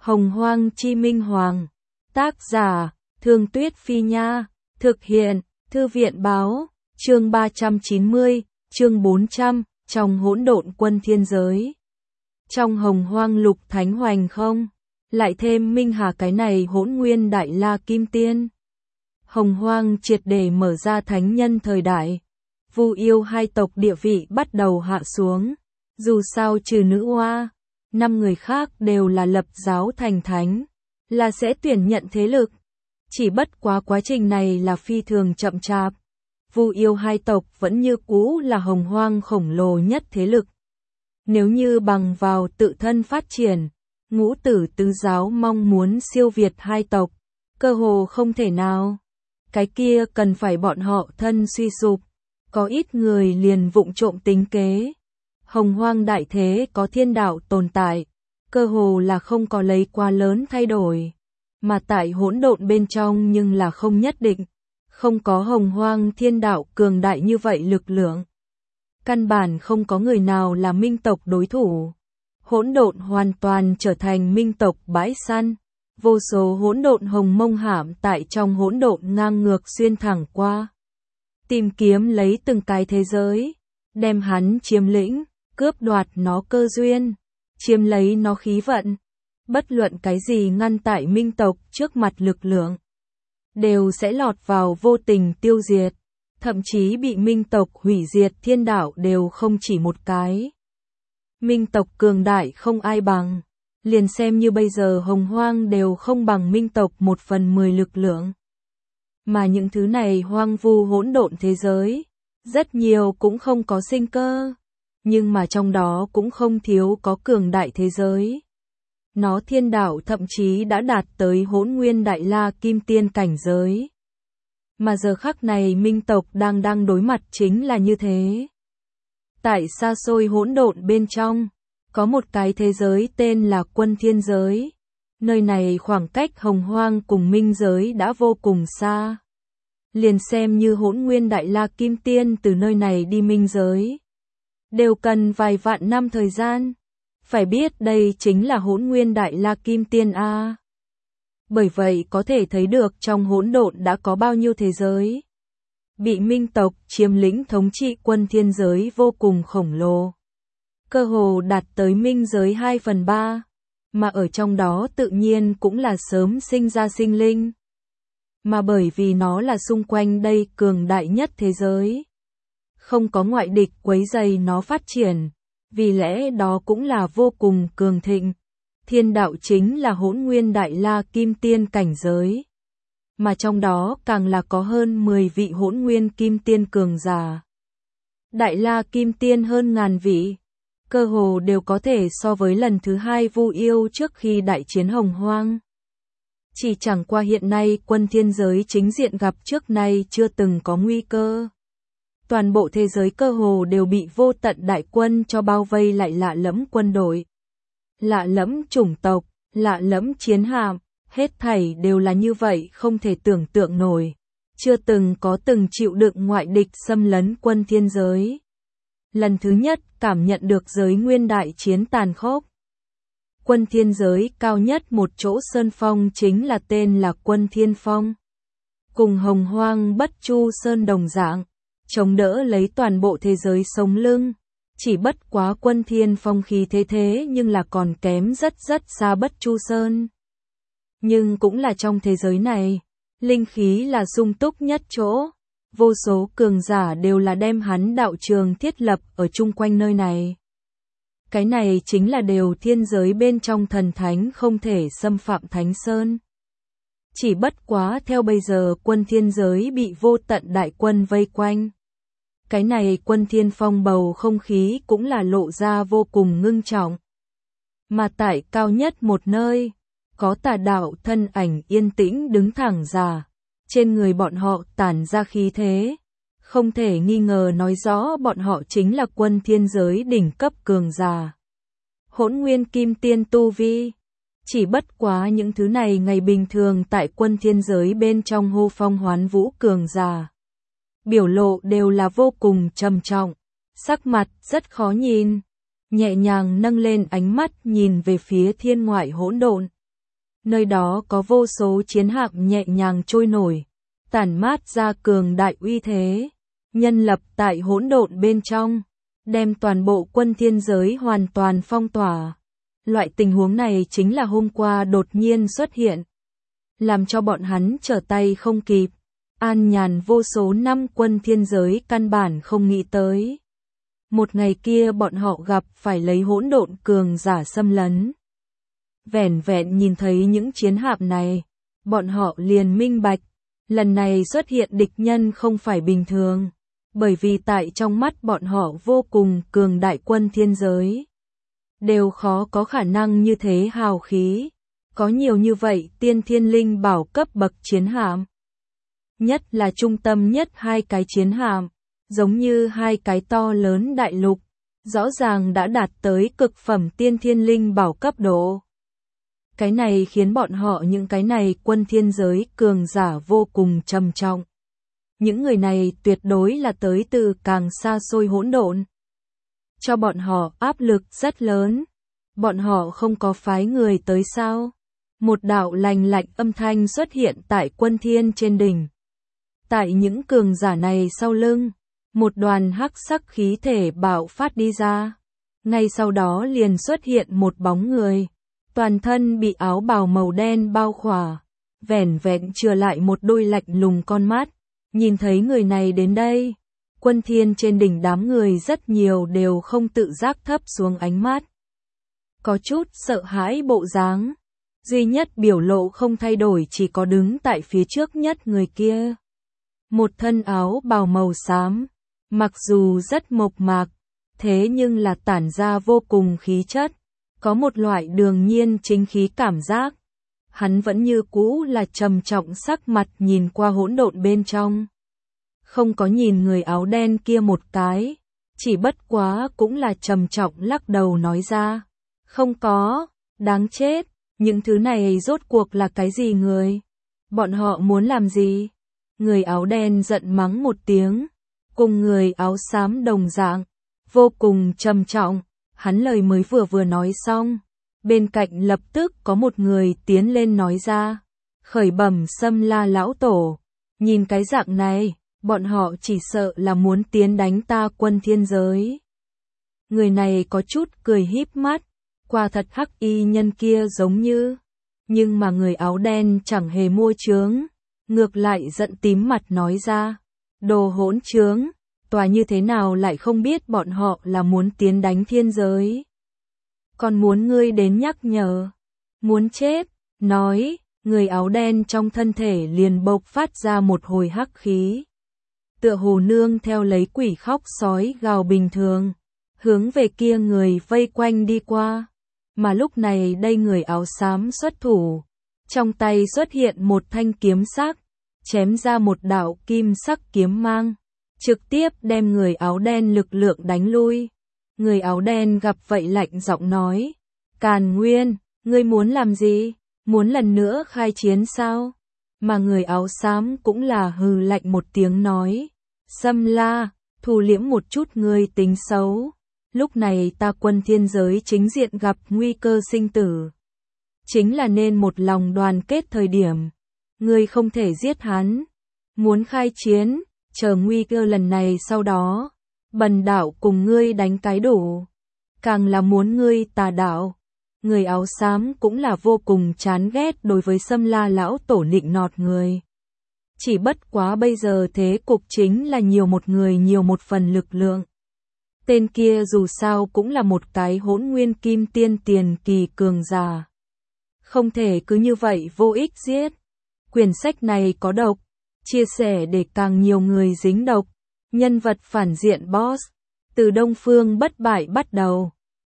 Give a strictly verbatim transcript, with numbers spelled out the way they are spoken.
Hồng Hoang Chi Minh Hoàng. Tác giả, Thương Tuyết Phi Nha. Thực hiện, Thư viện Báo. Chương ba trăm chín mươi, chương bốn trăm, trong hỗn độn quân thiên giới. Trong Hồng Hoang Lục Thánh Hoành không, lại thêm Minh Hà cái này Hỗn Nguyên Đại La Kim Tiên. Hồng Hoang triệt để mở ra thánh nhân thời đại. Vu Yêu hai tộc địa vị bắt đầu hạ xuống. Dù sao trừ nữ hoa, năm người khác đều là lập giáo thành thánh, là sẽ tuyển nhận thế lực. Chỉ bất quá quá trình này là phi thường chậm chạp. Vu Yêu hai tộc vẫn như cũ là Hồng Hoang khổng lồ nhất thế lực. Nếu như bằng vào tự thân phát triển, Ngũ Tử Tứ Giáo mong muốn siêu việt hai tộc, cơ hồ không thể nào. Cái kia cần phải bọn họ thân suy sụp, có ít người liền vụng trộm tính kế. Hồng Hoang đại thế có thiên đạo tồn tại, cơ hồ là không có lấy quá lớn thay đổi. Mà tại hỗn độn bên trong nhưng là không nhất định, không có Hồng Hoang thiên đạo cường đại như vậy lực lượng. Căn bản không có người nào là minh tộc đối thủ. Hỗn độn hoàn toàn trở thành minh tộc bãi săn. Vô số hỗn độn hồng mông hãm tại trong hỗn độn ngang ngược xuyên thẳng qua. Tìm kiếm lấy từng cái thế giới, đem hắn chiếm lĩnh, cướp đoạt nó cơ duyên, chiếm lấy nó khí vận. Bất luận cái gì ngăn tại minh tộc trước mặt lực lượng, đều sẽ lọt vào vô tình tiêu diệt. Thậm chí bị minh tộc hủy diệt thiên đạo đều không chỉ một cái. Minh tộc cường đại không ai bằng. Liền xem như bây giờ Hồng Hoang đều không bằng minh tộc một phần mười lực lượng. Mà những thứ này hoang vu hỗn độn thế giới, rất nhiều cũng không có sinh cơ. Nhưng mà trong đó cũng không thiếu có cường đại thế giới. Nó thiên đạo thậm chí đã đạt tới Hỗn Nguyên Đại La Kim Tiên cảnh giới. Mà giờ khắc này minh tộc đang đang đối mặt chính là như thế. Tại xa xôi hỗn độn bên trong, có một cái thế giới tên là Quân Thiên Giới. Nơi này khoảng cách Hồng Hoang cùng minh giới đã vô cùng xa. Liền xem như Hỗn Nguyên Đại La Kim Tiên từ nơi này đi minh giới, đều cần vài vạn năm thời gian. Phải biết đây chính là Hỗn Nguyên Đại La Kim Tiên A. Bởi vậy có thể thấy được trong hỗn độn đã có bao nhiêu thế giới. Bị minh tộc chiếm lĩnh thống trị Quân Thiên Giới vô cùng khổng lồ. Cơ hồ đạt tới minh giới hai phần ba. Mà ở trong đó tự nhiên cũng là sớm sinh ra sinh linh. Mà bởi vì nó là xung quanh đây cường đại nhất thế giới. Không có ngoại địch quấy rầy nó phát triển. Vì lẽ đó cũng là vô cùng cường thịnh. Thiên đạo chính là Hỗn Nguyên Đại La Kim Tiên cảnh giới. Mà trong đó càng là có hơn mười vị Hỗn Nguyên Kim Tiên cường giả. Đại La Kim Tiên hơn ngàn vị. Cơ hồ đều có thể so với lần thứ hai Vu Yêu trước khi đại chiến Hồng Hoang. Chỉ chẳng qua hiện nay Quân Thiên Giới chính diện gặp trước nay chưa từng có nguy cơ. Toàn bộ thế giới cơ hồ đều bị vô tận đại quân cho bao vây lại, lạ lẫm quân đội, lạ lẫm chủng tộc, lạ lẫm chiến hạm, hết thảy đều là như vậy không thể tưởng tượng nổi. Chưa từng có từng chịu đựng ngoại địch xâm lấn Quân Thiên Giới. Lần thứ nhất cảm nhận được giới nguyên đại chiến tàn khốc. Quân Thiên Giới cao nhất một chỗ sơn phong chính là tên là Quân Thiên Phong. Cùng Hồng Hoang Bất Chu Sơn đồng dạng, chống đỡ lấy toàn bộ thế giới sống lưng. Chỉ bất quá Quân Thiên Phong khí thế thế nhưng là còn kém rất rất xa Bất Chu Sơn. Nhưng cũng là trong thế giới này, linh khí là sung túc nhất chỗ. Vô số cường giả đều là đem hắn đạo trường thiết lập ở chung quanh nơi này. Cái này chính là đều thiên giới bên trong thần thánh không thể xâm phạm Thánh Sơn. Chỉ bất quá theo bây giờ Quân Thiên Giới bị vô tận đại quân vây quanh. Cái này Quân Thiên Phong bầu không khí cũng là lộ ra vô cùng ngưng trọng. Mà tại cao nhất một nơi, có tà đạo thân ảnh yên tĩnh đứng thẳng ra. Trên người bọn họ tản ra khí thế, không thể nghi ngờ nói rõ bọn họ chính là Quân Thiên Giới đỉnh cấp cường giả. Hỗn Nguyên Kim Tiên tu vi. Chỉ bất quá những thứ này ngày bình thường tại Quân Thiên Giới bên trong hô phong hoán vũ cường giả. Biểu lộ đều là vô cùng trầm trọng, sắc mặt rất khó nhìn. Nhẹ nhàng nâng lên ánh mắt nhìn về phía thiên ngoại hỗn độn. Nơi đó có vô số chiến hạm nhẹ nhàng trôi nổi, tản mát ra cường đại uy thế, nhân lập tại hỗn độn bên trong, đem toàn bộ quân thiên giới hoàn toàn phong tỏa. Loại tình huống này chính là hôm qua đột nhiên xuất hiện, làm cho bọn hắn trở tay không kịp. An nhàn vô số năm quân thiên giới căn bản không nghĩ tới. Một ngày kia bọn họ gặp phải lấy hỗn độn cường giả xâm lấn. Vẻn vẹn nhìn thấy những chiến hạm này, bọn họ liền minh bạch, lần này xuất hiện địch nhân không phải bình thường, bởi vì tại trong mắt bọn họ vô cùng cường đại quân thiên giới. Đều khó có khả năng như thế hào khí, có nhiều như vậy tiên thiên linh bảo cấp bậc chiến hạm. Nhất là trung tâm nhất hai cái chiến hạm, giống như hai cái to lớn đại lục, rõ ràng đã đạt tới cực phẩm tiên thiên linh bảo cấp độ. Cái này khiến bọn họ những cái này quân thiên giới cường giả vô cùng trầm trọng. Những người này tuyệt đối là tới từ càng xa xôi hỗn độn. Cho bọn họ áp lực rất lớn. Bọn họ không có phái người tới sao? Một đạo lành lạnh âm thanh xuất hiện tại quân thiên trên đỉnh. Tại những cường giả này sau lưng, một đoàn hắc sắc khí thể bạo phát đi ra. Ngay sau đó liền xuất hiện một bóng người. Toàn thân bị áo bào màu đen bao khỏa. Vẻn vẹn chừa lại một đôi lạnh lùng con mắt. Nhìn thấy người này đến đây. Quân thiên trên đỉnh đám người rất nhiều đều không tự giác thấp xuống ánh mắt. Có chút sợ hãi bộ dáng. Duy nhất biểu lộ không thay đổi chỉ có đứng tại phía trước nhất người kia. Một thân áo bào màu xám, mặc dù rất mộc mạc, thế nhưng là tản ra vô cùng khí chất, có một loại đường nhiên chính khí cảm giác. Hắn vẫn như cũ là trầm trọng sắc mặt nhìn qua hỗn độn bên trong. Không có nhìn người áo đen kia một cái, chỉ bất quá cũng là trầm trọng lắc đầu nói ra. Không có, đáng chết, những thứ này rốt cuộc là cái gì người? Bọn họ muốn làm gì? Người áo đen giận mắng một tiếng, cùng người áo xám đồng dạng, vô cùng trầm trọng, hắn lời mới vừa vừa nói xong, bên cạnh lập tức có một người tiến lên nói ra, khởi bẩm Sâm La lão tổ, nhìn cái dạng này, bọn họ chỉ sợ là muốn tiến đánh ta quân thiên giới. Người này có chút cười híp mắt, quả thật hắc y nhân kia giống như, nhưng mà người áo đen chẳng hề mua chướng. Ngược lại giận tím mặt nói ra, đồ hỗn trướng, tòa như thế nào lại không biết bọn họ là muốn tiến đánh thiên giới. Còn muốn ngươi đến nhắc nhở, muốn chết, nói, người áo đen trong thân thể liền bộc phát ra một hồi hắc khí. Tựa hồ nương theo lấy quỷ khóc sói gào bình thường, hướng về kia người vây quanh đi qua. Mà lúc này đây người áo xám xuất thủ. Trong tay xuất hiện một thanh kiếm sắc, chém ra một đạo kim sắc kiếm mang, trực tiếp đem người áo đen lực lượng đánh lui. Người áo đen gặp vậy lạnh giọng nói, Càn Nguyên, ngươi muốn làm gì? Muốn lần nữa khai chiến sao? Mà người áo xám cũng là hừ lạnh một tiếng nói, Sâm La, thu liễm một chút ngươi tính xấu. Lúc này ta quân thiên giới chính diện gặp nguy cơ sinh tử. Chính là nên một lòng đoàn kết thời điểm. Ngươi không thể giết hắn. Muốn khai chiến, chờ nguy cơ lần này sau đó. Bần đạo cùng ngươi đánh cái đủ. Càng là muốn ngươi tà đạo. Người áo xám cũng là vô cùng chán ghét đối với Sâm La lão tổ nịnh nọt người. Chỉ bất quá bây giờ thế cục chính là nhiều một người nhiều một phần lực lượng. Tên kia dù sao cũng là một cái hỗn nguyên kim tiên tiền kỳ cường giả. Không thể cứ như vậy vô ích giết. Quyển sách này có độc, chia sẻ để càng nhiều người dính độc. Nhân vật phản diện boss, từ Đông Phương bất bại bắt đầu.